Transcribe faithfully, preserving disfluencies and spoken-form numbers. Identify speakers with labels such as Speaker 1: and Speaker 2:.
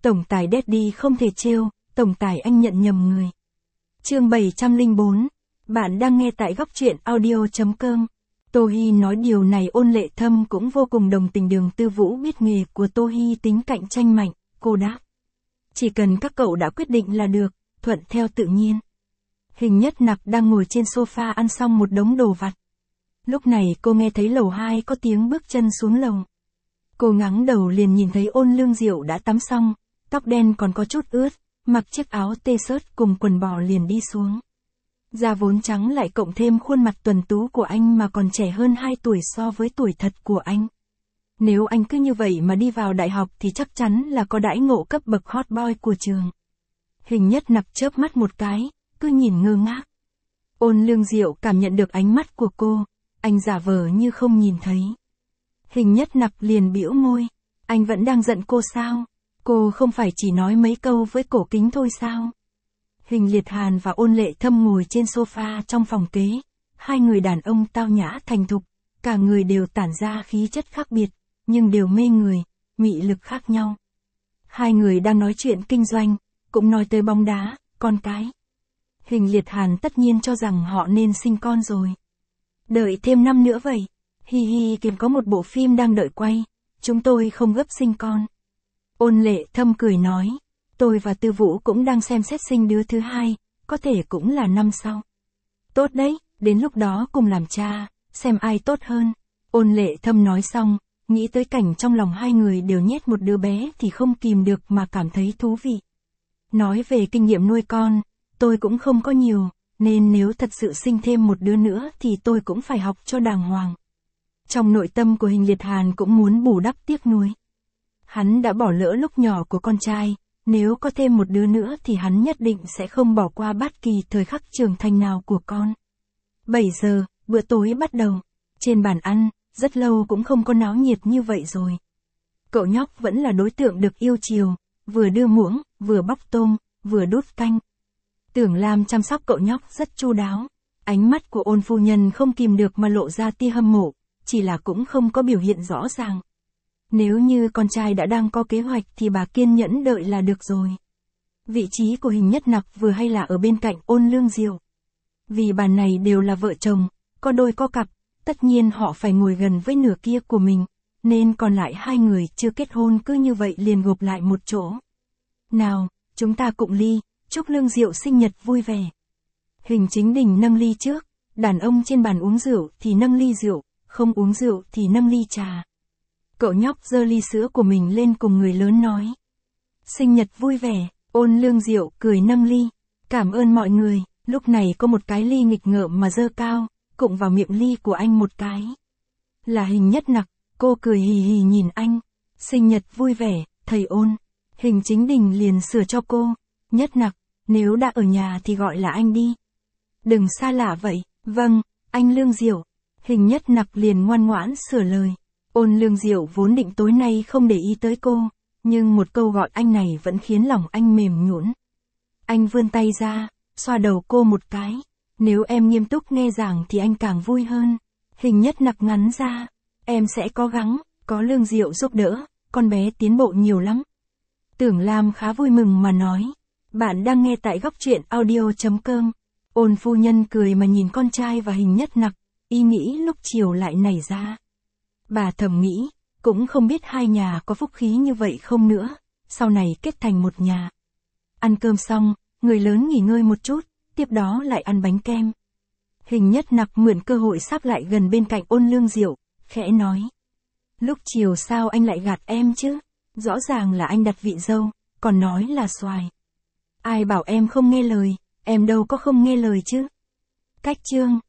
Speaker 1: Tổng tài Daddy không thể trêu, tổng tài anh nhận nhầm người. Chương bảy trăm lẻ bốn. Bạn đang nghe tại góc truyện audio chấm com. Tô Hi nói điều này Ôn Lệ Thâm cũng vô cùng đồng tình. Đường Tư Vũ biết nghề của Tô Hi tính cạnh tranh mạnh, cô đáp. Chỉ cần các cậu đã quyết định là được, thuận theo tự nhiên. Hình Nhất Nặc đang ngồi trên sofa ăn xong một đống đồ vặt. Lúc này cô nghe thấy lầu hai có tiếng bước chân xuống lầu. Cô ngẩng đầu liền nhìn thấy Ôn Lương Diệu đã tắm xong, tóc đen còn có chút ướt, mặc chiếc áo t-shirt cùng quần bò liền đi xuống. Da vốn trắng lại cộng thêm khuôn mặt tuấn tú của anh mà còn trẻ hơn hai tuổi so với tuổi thật của anh. Nếu anh cứ như vậy mà đi vào đại học thì chắc chắn là có đãi ngộ cấp bậc hot boy của trường. Hình Nhất Nặc chớp mắt một cái, cứ nhìn ngơ ngác. Ôn Lương Diệu cảm nhận được ánh mắt của cô, anh giả vờ như không nhìn thấy. Hình Nhất Nặc liền bĩu môi, anh vẫn đang giận cô sao? Cô không phải chỉ nói mấy câu với Cổ Kính thôi sao? Hình Liệt Hàn và Ôn Lệ Thâm ngồi trên sofa trong phòng kế, hai người đàn ông tao nhã thành thục, cả người đều tản ra khí chất khác biệt, nhưng đều mê người, mị lực khác nhau. Hai người đang nói chuyện kinh doanh, cũng nói tới bóng đá, con cái. Hình Liệt Hàn tất nhiên cho rằng họ nên sinh con rồi. Đợi thêm năm nữa vậy. Hi hi, kìa có một bộ phim đang đợi quay, chúng tôi không gấp sinh con. Ôn Lệ Thâm cười nói, tôi và Tư Vũ cũng đang xem xét sinh đứa thứ hai, có thể cũng là năm sau. Tốt đấy, đến lúc đó cùng làm cha, xem ai tốt hơn. Ôn Lệ Thâm nói xong, nghĩ tới cảnh trong lòng hai người đều nhét một đứa bé thì không kìm được mà cảm thấy thú vị. Nói về kinh nghiệm nuôi con, tôi cũng không có nhiều, nên nếu thật sự sinh thêm một đứa nữa thì tôi cũng phải học cho đàng hoàng. Trong nội tâm của Hình Liệt Hàn cũng muốn bù đắp tiếc nuối. Hắn đã bỏ lỡ lúc nhỏ của con trai, nếu có thêm một đứa nữa thì hắn nhất định sẽ không bỏ qua bất kỳ thời khắc trưởng thành nào của con. bảy giờ, bữa tối bắt đầu. Trên bàn ăn, rất lâu cũng không có náo nhiệt như vậy rồi. Cậu nhóc vẫn là đối tượng được yêu chiều, vừa đưa muỗng, vừa bóc tôm, vừa đút canh. Tưởng Lam chăm sóc cậu nhóc rất chu đáo. Ánh mắt của Ôn phu nhân không kìm được mà lộ ra tia hâm mộ, chỉ là cũng không có biểu hiện rõ ràng. Nếu như con trai đã đang có kế hoạch thì bà kiên nhẫn đợi là được rồi. Vị trí của Hình Nhất Nặc vừa hay là ở bên cạnh Ôn Lương Diệu. Vì bàn này đều là vợ chồng, có đôi có cặp, tất nhiên họ phải ngồi gần với nửa kia của mình, nên còn lại hai người chưa kết hôn cứ như vậy liền gộp lại một chỗ. Nào, chúng ta cụng ly, chúc Lương Diệu sinh nhật vui vẻ. Hình Chính Đình nâng ly trước, đàn ông trên bàn uống rượu thì nâng ly rượu, không uống rượu thì nâng ly trà. Cậu nhóc giơ ly sữa của mình lên cùng người lớn nói. Sinh nhật vui vẻ, Ôn Lương Diệu cười nâng ly. Cảm ơn mọi người, lúc này có một cái ly nghịch ngợm mà giơ cao, cụng vào miệng ly của anh một cái. Là Hình Nhất Nặc, cô cười hì hì nhìn anh. Sinh nhật vui vẻ, thầy Ôn. Hình Chính Đình liền sửa cho cô. Nhất Nặc, nếu đã ở nhà thì gọi là anh đi. Đừng xa lạ vậy, vâng, anh Lương Diệu. Hình Nhất Nặc liền ngoan ngoãn sửa lời. Ôn Lương Diệu vốn định tối nay không để ý tới cô, nhưng một câu gọi anh này vẫn khiến lòng anh mềm nhũn. Anh vươn tay ra, xoa đầu cô một cái. Nếu em nghiêm túc nghe giảng thì anh càng vui hơn. Hình Nhất Nặc ngắn ra. Em sẽ cố gắng, có Lương Diệu giúp đỡ, con bé tiến bộ nhiều lắm. Tưởng Lam khá vui mừng mà nói. Bạn đang nghe tại góc truyện audio chấm com. Ôn phu nhân cười mà nhìn con trai và Hình Nhất Nặc, ý nghĩ lúc chiều lại nảy ra. Bà thầm nghĩ, cũng không biết hai nhà có phúc khí như vậy không nữa, sau này kết thành một nhà. Ăn cơm xong, người lớn nghỉ ngơi một chút, tiếp đó lại ăn bánh kem. Hình Nhất Nặc mượn cơ hội sắp lại gần bên cạnh Ôn Lương Diệu, khẽ nói. Lúc chiều sao anh lại gạt em chứ? Rõ ràng là anh đặt vị dâu, còn nói là xoài. Ai bảo em không nghe lời, em đâu có không nghe lời chứ. Cách chương.